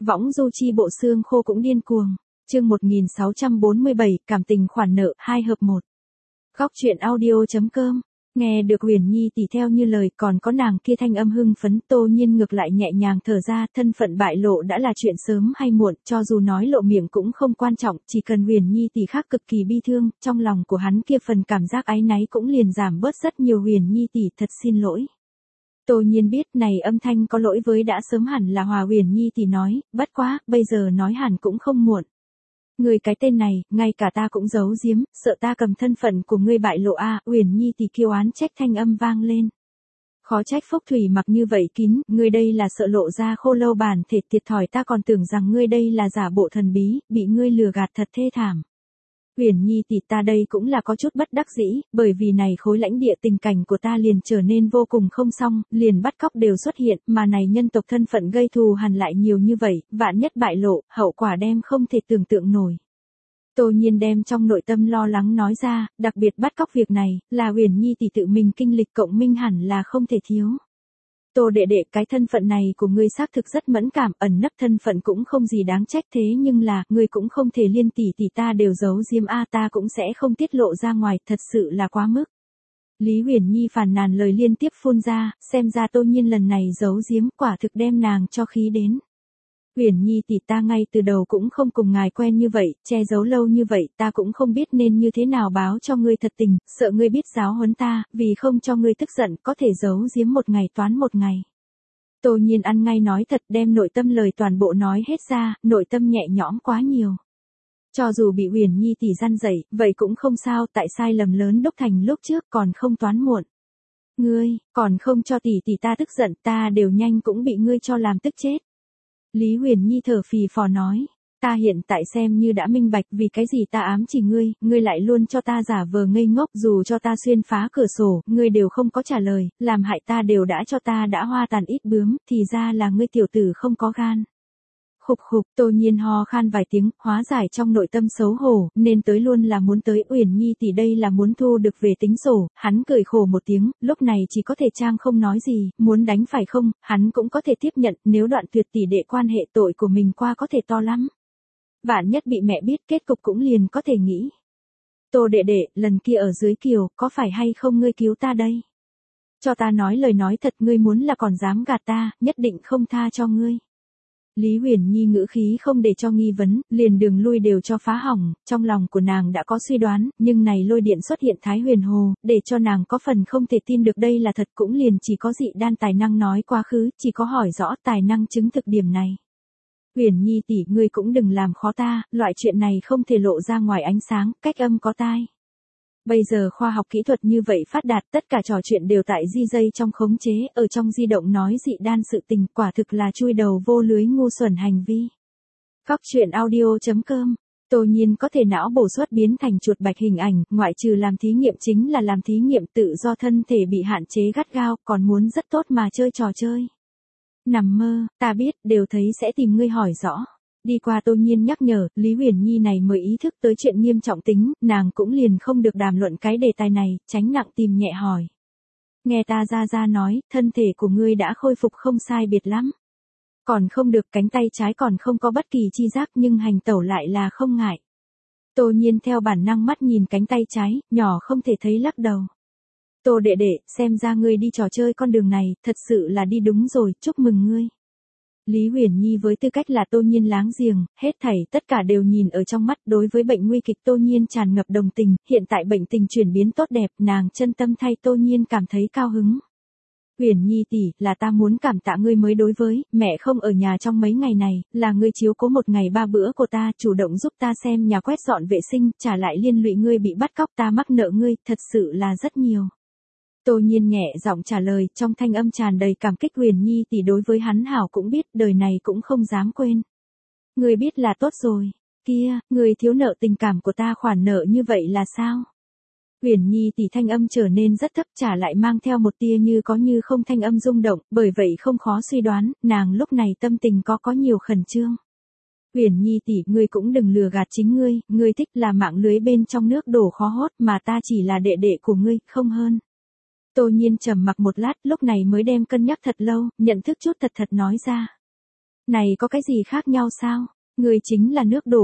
võng du chi bộ xương khô cũng điên cuồng. Chương 1647, cảm tình khoản nợ 2 hợp 1. Góc truyện audio.com. Nghe được Huyền Nhi tỷ theo như lời, còn có nàng kia thanh âm hưng phấn, Tô Nhiên ngược lại nhẹ nhàng thở ra, thân phận bại lộ đã là chuyện sớm hay muộn, cho dù nói lộ miệng cũng không quan trọng, chỉ cần Huyền Nhi tỷ khác cực kỳ bi thương, trong lòng của hắn kia phần cảm giác áy náy cũng liền giảm bớt rất nhiều. Huyền Nhi tỷ thật xin lỗi. Tô Nhiên biết này âm thanh có lỗi với đã sớm hẳn là Hòa. Huyền Nhi tỷ nói, bất quá, bây giờ nói hẳn cũng không muộn. Người cái tên này, ngay cả ta cũng giấu giếm, sợ ta cầm thân phận của ngươi bại lộ a. Huyền Nhi tỷ kiêu oán trách thanh âm vang lên. Khó trách Phúc Thủy mặc như vậy kín, ngươi đây là sợ lộ ra khô lâu bản thể thiệt thòi, ta còn tưởng rằng ngươi đây là giả bộ thần bí, bị ngươi lừa gạt thật thê thảm. Huyền Nhi tỷ, ta đây cũng là có chút bất đắc dĩ, bởi vì này khối lãnh địa tình cảnh của ta liền trở nên vô cùng không xong, liền bắt cóc đều xuất hiện, mà này nhân tộc thân phận gây thù hằn lại nhiều như vậy, vạn nhất bại lộ, hậu quả đem không thể tưởng tượng nổi. Tô Nhiên đem trong nội tâm lo lắng nói ra, đặc biệt bắt cóc việc này, là Huyền Nhi tỷ tự mình kinh lịch cộng minh hẳn là không thể thiếu. Tô đệ đệ, cái thân phận này của ngươi xác thực rất mẫn cảm, ẩn nấp thân phận cũng không gì đáng trách, thế nhưng là, ngươi cũng không thể liên tỷ tỷ ta đều giấu diếm a, ta cũng sẽ không tiết lộ ra ngoài, thật sự là quá mức. Lý Huyền Nhi phàn nàn lời liên tiếp phun ra, xem ra Tô Nhiên lần này giấu giếm quả thực đem nàng cho khí đến. Huyền Nhi tỷ, ta ngay từ đầu cũng không cùng ngài quen như vậy, che giấu lâu như vậy, ta cũng không biết nên như thế nào báo cho ngươi thật tình, sợ ngươi biết giáo huấn ta, vì không cho ngươi tức giận, có thể giấu giếm một ngày toán một ngày. Tô Nhiên ăn ngay nói thật, đem nội tâm lời toàn bộ nói hết ra, nội tâm nhẹ nhõm quá nhiều. Cho dù bị Huyền Nhi tỷ răn dạy, vậy cũng không sao, tại sai lầm lớn đúc thành lúc trước còn không toán muộn. Ngươi, còn không cho tỷ tỷ ta tức giận, ta đều nhanh cũng bị ngươi cho làm tức chết. Lý Huyền Nhi thở phì phò nói, ta hiện tại xem như đã minh bạch vì cái gì ta ám chỉ ngươi, ngươi lại luôn cho ta giả vờ ngây ngốc, dù cho ta xuyên phá cửa sổ, ngươi đều không có trả lời, làm hại ta đều đã cho ta đã hoa tàn ít bướm, thì ra là ngươi tiểu tử không có gan. Khục khục, Tô Nhiên ho khan vài tiếng, hóa giải trong nội tâm xấu hổ, nên tới luôn là muốn tới. Huyền Nhi tỷ đây là muốn thu được về tính sổ, hắn cười khổ một tiếng, lúc này chỉ có thể trang không nói gì, muốn đánh phải không, hắn cũng có thể tiếp nhận, nếu đoạn tuyệt tỷ đệ quan hệ tội của mình qua có thể to lắm. Vạn nhất bị mẹ biết, kết cục cũng liền có thể nghĩ. Tô đệ đệ, lần kia ở dưới kiều, có phải hay không ngươi cứu ta đây? Cho ta nói lời nói thật, ngươi muốn là còn dám gạt ta, nhất định không tha cho ngươi. Lý Huyền Nhi ngữ khí không để cho nghi vấn, liền đường lui đều cho phá hỏng, trong lòng của nàng đã có suy đoán, nhưng này lôi điện xuất hiện Thái Huyền Hồ, để cho nàng có phần không thể tin được đây là thật, cũng liền chỉ có dị đan tài năng nói quá khứ, chỉ có hỏi rõ tài năng chứng thực điểm này. Huyền Nhi tỷ, ngươi cũng đừng làm khó ta, loại chuyện này không thể lộ ra ngoài ánh sáng, cách âm có tai. Bây giờ khoa học kỹ thuật như vậy phát đạt, tất cả trò chuyện đều tại di dây trong khống chế, ở trong di động nói dị đan sự tình, quả thực là chui đầu vô lưới ngu xuẩn hành vi. Góc truyện audio.com. Tô Nhiên có thể não bổ xuất biến thành chuột bạch hình ảnh, ngoại trừ làm thí nghiệm chính là làm thí nghiệm, tự do thân thể bị hạn chế gắt gao, còn muốn rất tốt mà chơi trò chơi. Nằm mơ, ta biết, đều thấy sẽ tìm ngươi hỏi rõ. Đi qua Tô Nhiên nhắc nhở, Lý Huyền Nhi này mới ý thức tới chuyện nghiêm trọng tính, nàng cũng liền không được đàm luận cái đề tài này, tránh nặng tìm nhẹ hỏi. Nghe ta ra nói, thân thể của ngươi đã khôi phục không sai biệt lắm. Còn không được, cánh tay trái còn không có bất kỳ chi giác nhưng hành tẩu lại là không ngại. Tô Nhiên theo bản năng mắt nhìn cánh tay trái, nhỏ không thể thấy lắc đầu. Tô đệ đệ, xem ra ngươi đi trò chơi con đường này, thật sự là đi đúng rồi, chúc mừng ngươi. Lý Huyền Nhi với tư cách là Tô Nhiên láng giềng, hết thảy tất cả đều nhìn ở trong mắt, đối với bệnh nguy kịch Tô Nhiên tràn ngập đồng tình, hiện tại bệnh tình chuyển biến tốt đẹp, nàng chân tâm thay Tô Nhiên cảm thấy cao hứng. Huyền Nhi tỷ, là ta muốn cảm tạ ngươi mới đối với, mẹ không ở nhà trong mấy ngày này, là ngươi chiếu cố một ngày 3 bữa của ta, chủ động giúp ta xem nhà quét dọn vệ sinh, trả lại liên lụy ngươi bị bắt cóc, ta mắc nợ ngươi, thật sự là rất nhiều. Tô Nhiên nhẹ giọng trả lời, trong thanh âm tràn đầy cảm kích. Huyền Nhi tỷ đối với hắn hảo cũng biết, đời này cũng không dám quên. Ngươi biết là tốt rồi. Kia, ngươi thiếu nợ tình cảm của ta, khoản nợ như vậy là sao? Huyền Nhi tỷ thanh âm trở nên rất thấp, trả lại mang theo một tia như có như không thanh âm rung động, bởi vậy không khó suy đoán, nàng lúc này tâm tình có nhiều khẩn trương. Huyền Nhi tỷ, ngươi cũng đừng lừa gạt chính ngươi thích là mạng lưới bên trong nước đổ khó hốt, mà ta chỉ là đệ đệ của ngươi, không hơn. Tô Nhiên trầm mặc một lát, lúc này mới đem cân nhắc thật lâu, nhận thức chút thật nói ra. Này có cái gì khác nhau sao? Ngươi chính là nước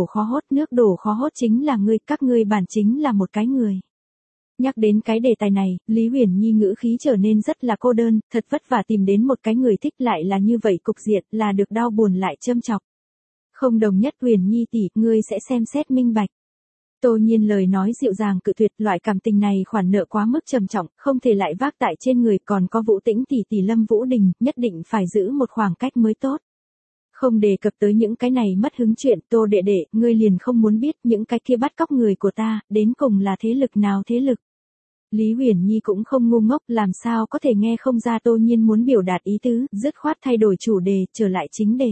đổ khó hốt chính là ngươi, các ngươi bản chính là một cái người. Nhắc đến cái đề tài này, Lý Huyền Nhi ngữ khí trở nên rất là cô đơn, thật vất vả tìm đến một cái người thích lại là như vậy cục diện, là được đau buồn lại châm chọc. Không đồng nhất Huyền Nhi tỷ, ngươi sẽ xem xét minh bạch. Tô Nhiên lời nói dịu dàng cự tuyệt, loại cảm tình này khoản nợ quá mức trầm trọng, không thể lại vác tại trên người, còn có Vũ Tĩnh tỷ tỷ Lâm Vũ Đình, nhất định phải giữ một khoảng cách mới tốt. Không đề cập tới những cái này mất hứng chuyện, Tô đệ đệ, ngươi liền không muốn biết những cái kia bắt cóc người của ta, đến cùng là thế lực nào thế lực. Lý Huyền Nhi cũng không ngu ngốc, làm sao có thể nghe không ra Tô Nhiên muốn biểu đạt ý tứ, dứt khoát thay đổi chủ đề, trở lại chính đề.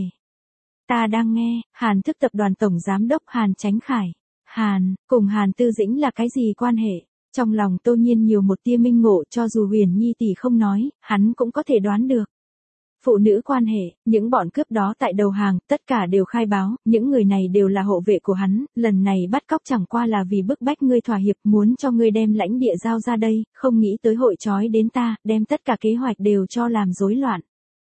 Ta đang nghe, Hàn Thức tập đoàn tổng giám đốc Hàn Chánh Khải. Hàn, cùng Hàn Tư Dĩnh là cái gì quan hệ? Trong lòng Tô Nhiên nhiều một tia minh ngộ, cho dù Huyền Nhi tỷ không nói, hắn cũng có thể đoán được. Phụ nữ quan hệ, những bọn cướp đó tại đầu hàng, tất cả đều khai báo, những người này đều là hộ vệ của hắn, lần này bắt cóc chẳng qua là vì bức bách ngươi thỏa hiệp, muốn cho ngươi đem lãnh địa giao ra đây, không nghĩ tới hội trói đến ta, đem tất cả kế hoạch đều cho làm rối loạn.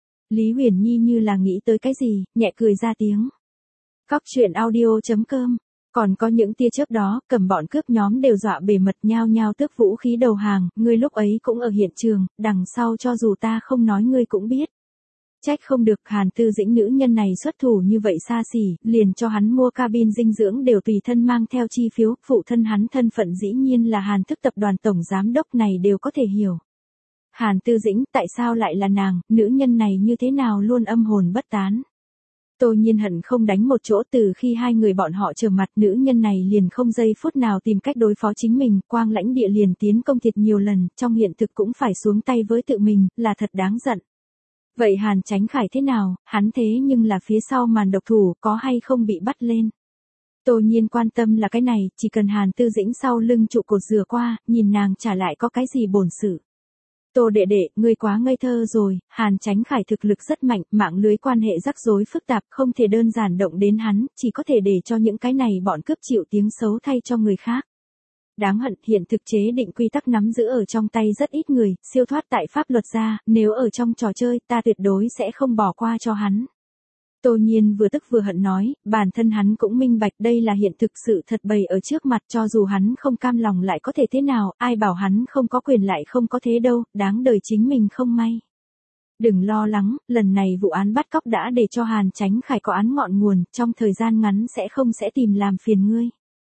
Lý Huyền Nhi như là nghĩ tới cái gì, nhẹ cười ra tiếng. Cóc truyện audio.com. Còn có những tia chớp đó, cầm bọn cướp nhóm đều dọa bề mật nhao nhao tước vũ khí đầu hàng, ngươi lúc ấy cũng ở hiện trường, đằng sau cho dù ta không nói ngươi cũng biết. Trách không được Hàn Tư Dĩnh nữ nhân này xuất thủ như vậy xa xỉ, liền cho hắn mua cabin dinh dưỡng đều tùy thân mang theo chi phiếu, phụ thân hắn thân phận dĩ nhiên là Hàn Thức tập đoàn tổng giám đốc này đều có thể hiểu. Hàn Tư Dĩnh, tại sao lại là nàng, nữ nhân này như thế nào luôn âm hồn bất tán. Tô Nhiên hận không đánh một chỗ, từ khi hai người bọn họ trở mặt, nữ nhân này liền không giây phút nào tìm cách đối phó chính mình, quang lãnh địa liền tiến công thiệt nhiều lần, trong hiện thực cũng phải xuống tay với tự mình, là thật đáng giận. Vậy Hàn Chánh Khải thế nào, hắn thế nhưng là phía sau màn độc thủ, có hay không bị bắt lên? Tô Nhiên quan tâm là cái này, chỉ cần Hàn Tư Dĩnh sau lưng trụ cột dừa qua, nhìn nàng trả lại có cái gì bổn sự. Tô đệ đệ, ngươi quá ngây thơ rồi, Hàn Chánh Khải thực lực rất mạnh, mạng lưới quan hệ rắc rối phức tạp, không thể đơn giản động đến hắn, chỉ có thể để cho những cái này bọn cướp chịu tiếng xấu thay cho người khác. Đáng hận, hiện thực chế định quy tắc nắm giữ ở trong tay rất ít người, siêu thoát tại pháp luật ra, nếu ở trong trò chơi, ta tuyệt đối sẽ không bỏ qua cho hắn. Tô Nhiên vừa tức vừa hận nói, bản thân hắn cũng minh bạch đây là hiện thực sự thật bày ở trước mặt, cho dù hắn không cam lòng lại có thể thế nào, ai bảo hắn không có quyền lại không có thế đâu, đáng đời chính mình không may. Đừng lo lắng, lần này vụ án bắt cóc đã để cho Hàn Chánh Khải có án ngọn nguồn, trong thời gian ngắn sẽ tìm làm phiền ngươi.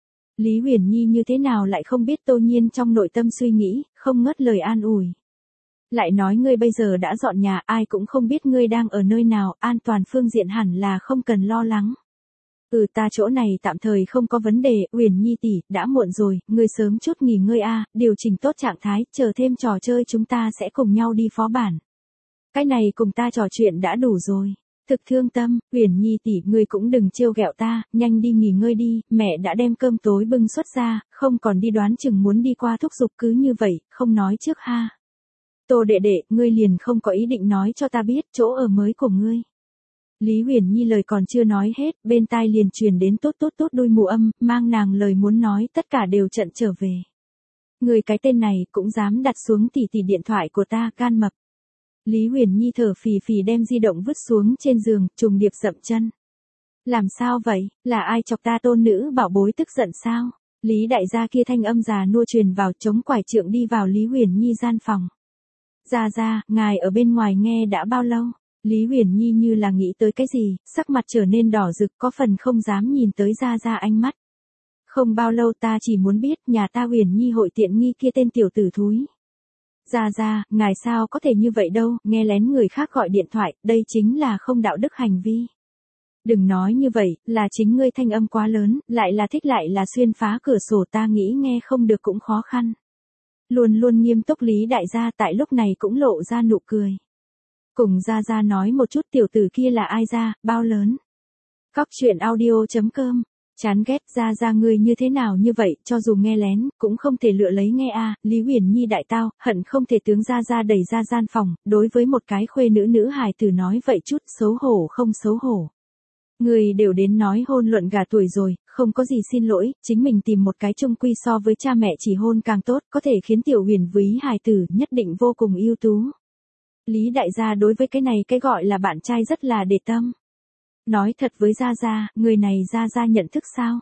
Lý Huyền Nhi như thế nào lại không biết Tô Nhiên trong nội tâm suy nghĩ, không ngớt lời an ủi. Lại nói ngươi bây giờ đã dọn nhà, ai cũng không biết ngươi đang ở nơi nào, an toàn phương diện hẳn là không cần lo lắng. Ta chỗ này tạm thời không có vấn đề, Huyền Nhi tỷ, đã muộn rồi, ngươi sớm chút nghỉ ngơi a, điều chỉnh tốt trạng thái, chờ thêm trò chơi chúng ta sẽ cùng nhau đi phó bản. Cái này cùng ta trò chuyện đã đủ rồi. Thực thương tâm, Huyền Nhi tỷ, ngươi cũng đừng trêu ghẹo ta, nhanh đi nghỉ ngơi đi, mẹ đã đem cơm tối bưng xuất ra, không còn đi đoán chừng muốn đi qua thúc giục cứ như vậy, không nói trước ha. Tô đệ đệ, ngươi liền không có ý định nói cho ta biết chỗ ở mới của ngươi. Lý Huyền Nhi lời còn chưa nói hết, bên tai liền truyền đến tốt đôi mù âm, mang nàng lời muốn nói tất cả đều trận trở về. Người cái tên này cũng dám đặt xuống tỷ điện thoại của ta, gan mập. Lý Huyền Nhi thở phì phì đem di động vứt xuống trên giường, trùng điệp dậm chân. Làm sao vậy, là ai chọc ta tôn nữ bảo bối tức giận sao? Lý đại gia kia thanh âm già nua truyền vào, chống quải trượng đi vào Lý Huyền Nhi gian phòng. Gia, ngài ở bên ngoài nghe đã bao lâu? Lý Huyền Nhi như là nghĩ tới cái gì, sắc mặt trở nên đỏ rực, có phần không dám nhìn tới Gia ánh mắt. Không bao lâu, ta chỉ muốn biết nhà ta Huyền Nhi hội tiện nghi kia tên tiểu tử thúi. Gia, ngài sao có thể như vậy đâu, nghe lén người khác gọi điện thoại, đây chính là không đạo đức hành vi. Đừng nói như vậy, là chính ngươi thanh âm quá lớn, lại là thích lại là xuyên phá cửa sổ, ta nghĩ nghe không được cũng khó khăn. Luôn nghiêm túc Lý đại gia tại lúc này cũng lộ ra nụ cười. Cùng Gia nói một chút tiểu tử kia là ai ra, bao lớn. Cóc truyện audio.com. Chán ghét Gia ngươi như thế nào như vậy, cho dù nghe lén, cũng không thể lựa lấy nghe a. Lý Huyền Nhi đại tao, hận không thể tướng Gia đẩy ra gian phòng, đối với một cái khuê nữ hài tử nói vậy chút, xấu hổ không xấu hổ. Người đều đến nói hôn luận gả tuổi rồi, không có gì xin lỗi, chính mình tìm một cái chung quy so với cha mẹ chỉ hôn càng tốt, có thể khiến tiểu Huyền Ví hài tử nhất định vô cùng ưu tú. Lý đại gia đối với cái này cái gọi là bạn trai rất là để tâm. Nói thật với Gia Gia, người này Gia Gia nhận thức sao?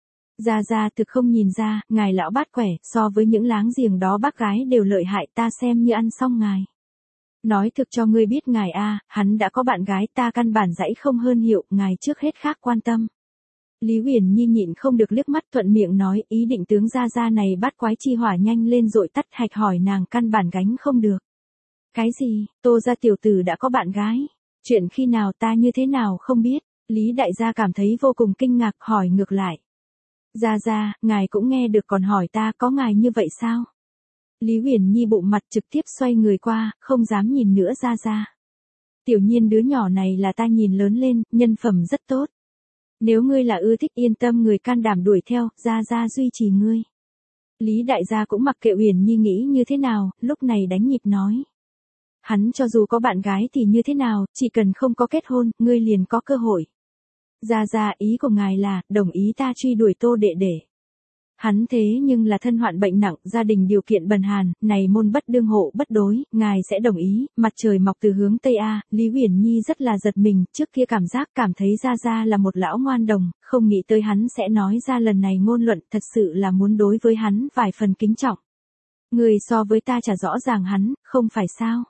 Gia Gia thực không nhìn ra, ngài lão bát quẻ, so với những láng giềng đó bác gái đều lợi hại, ta xem như ăn xong ngài. Nói thực cho ngươi biết ngài a, hắn đã có bạn gái, ta căn bản dãy không hơn hiệu, ngài trước hết khác quan tâm. Lý Uyển Nhi nhịn không được liếc mắt thuận miệng nói, ý định tướng Gia Gia này bắt quái chi hỏa nhanh lên rồi tắt hạch hỏi nàng căn bản gánh không được. Cái gì, Tô gia tiểu tử đã có bạn gái? Chuyện khi nào ta như thế nào không biết? Lý đại gia cảm thấy vô cùng kinh ngạc hỏi ngược lại. Gia Gia, ngài cũng nghe được còn hỏi ta có ngài như vậy sao? Lý Uyển Nhi bụng mặt trực tiếp xoay người qua, không dám nhìn nữa Gia Gia. Tiểu Nhiên đứa nhỏ này là ta nhìn lớn lên, nhân phẩm rất tốt. Nếu ngươi là ưa thích yên tâm người can đảm đuổi theo, Gia Gia duy trì ngươi. Lý đại gia cũng mặc kệ Uyển Nhi nghĩ như thế nào, lúc này đánh nhịp nói. Hắn cho dù có bạn gái thì như thế nào, chỉ cần không có kết hôn, ngươi liền có cơ hội. Gia Gia, ý của ngài là, đồng ý ta truy đuổi Tô đệ đệ. Hắn thế nhưng là thân hoạn bệnh nặng, gia đình điều kiện bần hàn, này môn bất đương hộ bất đối, ngài sẽ đồng ý, mặt trời mọc từ hướng Tây A, Lý Uyển Nhi rất là giật mình, trước kia cảm thấy Gia Gia là một lão ngoan đồng, không nghĩ tới hắn sẽ nói ra lần này ngôn luận, thật sự là muốn đối với hắn vài phần kính trọng. Người so với ta chả rõ ràng hắn, không phải sao?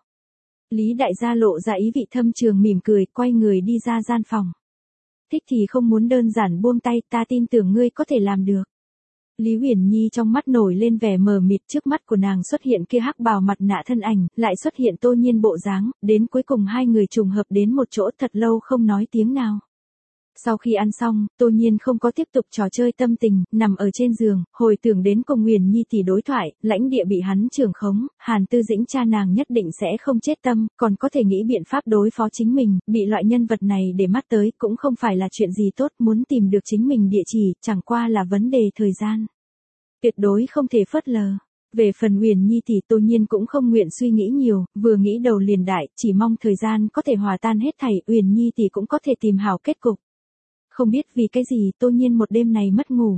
Lý đại gia lộ ra ý vị thâm trường mỉm cười, quay người đi ra gian phòng. Thích thì không muốn đơn giản buông tay, ta tin tưởng ngươi có thể làm được. Lý Uyển Nhi trong mắt nổi lên vẻ mờ mịt, trước mắt của nàng xuất hiện kia hắc bào mặt nạ thân ảnh, lại xuất hiện Tô Nhiên bộ dáng, đến cuối cùng hai người trùng hợp đến một chỗ thật lâu không nói tiếng nào. Sau khi ăn xong, Tô Nhiên không có tiếp tục trò chơi tâm tình, nằm ở trên giường, hồi tưởng đến cùng Uyển Nhi tỷ đối thoại, lãnh địa bị hắn trưởng khống, Hàn Tư Dĩnh cha nàng nhất định sẽ không chết tâm, còn có thể nghĩ biện pháp đối phó chính mình, bị loại nhân vật này để mắt tới cũng không phải là chuyện gì tốt, muốn tìm được chính mình địa chỉ, chẳng qua là vấn đề thời gian. Tuyệt đối không thể phớt lờ. Về phần Uyển Nhi tỷ Tô Nhiên cũng không nguyện suy nghĩ nhiều, vừa nghĩ đầu liền đại, chỉ mong thời gian có thể hòa tan hết thảy, Uyển Nhi tỷ cũng có thể tìm hảo kết cục. Không biết vì cái gì Tô Nhiên một đêm này mất ngủ.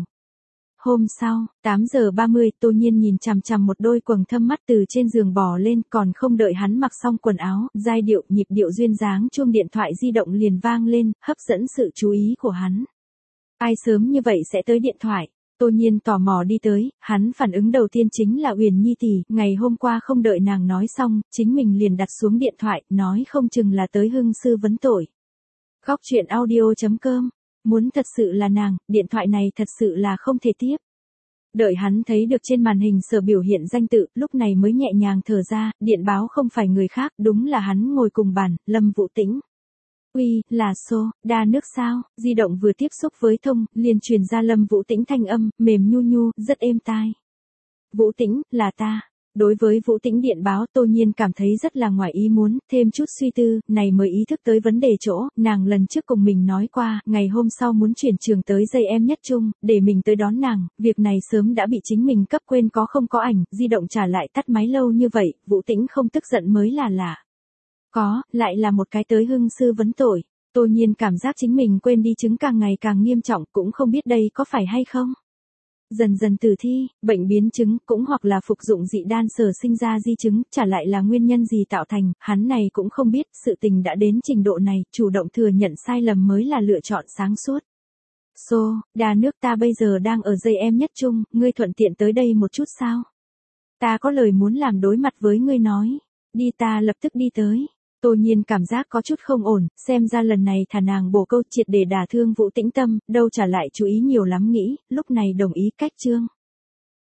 Hôm sau, 8 giờ 30, Tô Nhiên nhìn chằm chằm một đôi quầng thâm mắt từ trên giường bò lên, còn không đợi hắn mặc xong quần áo, giai điệu, nhịp điệu duyên dáng chuông điện thoại di động liền vang lên, hấp dẫn sự chú ý của hắn. Ai sớm như vậy sẽ tới điện thoại? Tô Nhiên tò mò đi tới, hắn phản ứng đầu tiên chính là Uyển Nhi tỷ, ngày hôm qua không đợi nàng nói xong, chính mình liền đặt xuống điện thoại, nói không chừng là tới hưng sư vấn tội. Góc truyện audio.com. Muốn thật sự là nàng, điện thoại này thật sự là không thể tiếp. Đợi hắn thấy được trên màn hình sở biểu hiện danh tự, lúc này mới nhẹ nhàng thở ra, điện báo không phải người khác, đúng là hắn ngồi cùng bàn, Lâm Vũ Tĩnh. Uy, là Xô, đa nước sao? Di động vừa tiếp xúc với thông, liền truyền ra Lâm Vũ Tĩnh thanh âm, mềm nhu nhu, rất êm tai. Vũ Tĩnh, là ta. Đối với Vũ Tĩnh điện báo Tô Nhiên cảm thấy rất là ngoài ý muốn, thêm chút suy tư, này mới ý thức tới vấn đề chỗ, nàng lần trước cùng mình nói qua, ngày hôm sau muốn chuyển trường tới dây em nhất trung, để mình tới đón nàng, việc này sớm đã bị chính mình cấp quên có không có ảnh, di động trả lại tắt máy lâu như vậy, Vũ Tĩnh không tức giận mới là lạ. Có, lại là một cái tới hưng sư vấn tội, Tô Nhiên cảm giác chính mình quên đi chứng càng ngày càng nghiêm trọng, cũng không biết đây có phải hay không. Dần dần tử thi, bệnh biến chứng cũng hoặc là phục dụng dị đan sở sinh ra di chứng, trả lại là nguyên nhân gì tạo thành, hắn này cũng không biết, sự tình đã đến trình độ này, chủ động thừa nhận sai lầm mới là lựa chọn sáng suốt. Xô, đà nước ta bây giờ đang ở dây em nhất trung, ngươi thuận tiện tới đây một chút sao? Ta có lời muốn làm đối mặt với ngươi nói, đi ta lập tức đi tới. Tô Nhiên cảm giác có chút không ổn, xem ra lần này thả nàng bổ câu triệt để đả thương Vũ Tĩnh tâm, đâu trả lại chú ý nhiều lắm nghĩ, lúc này đồng ý cách chương.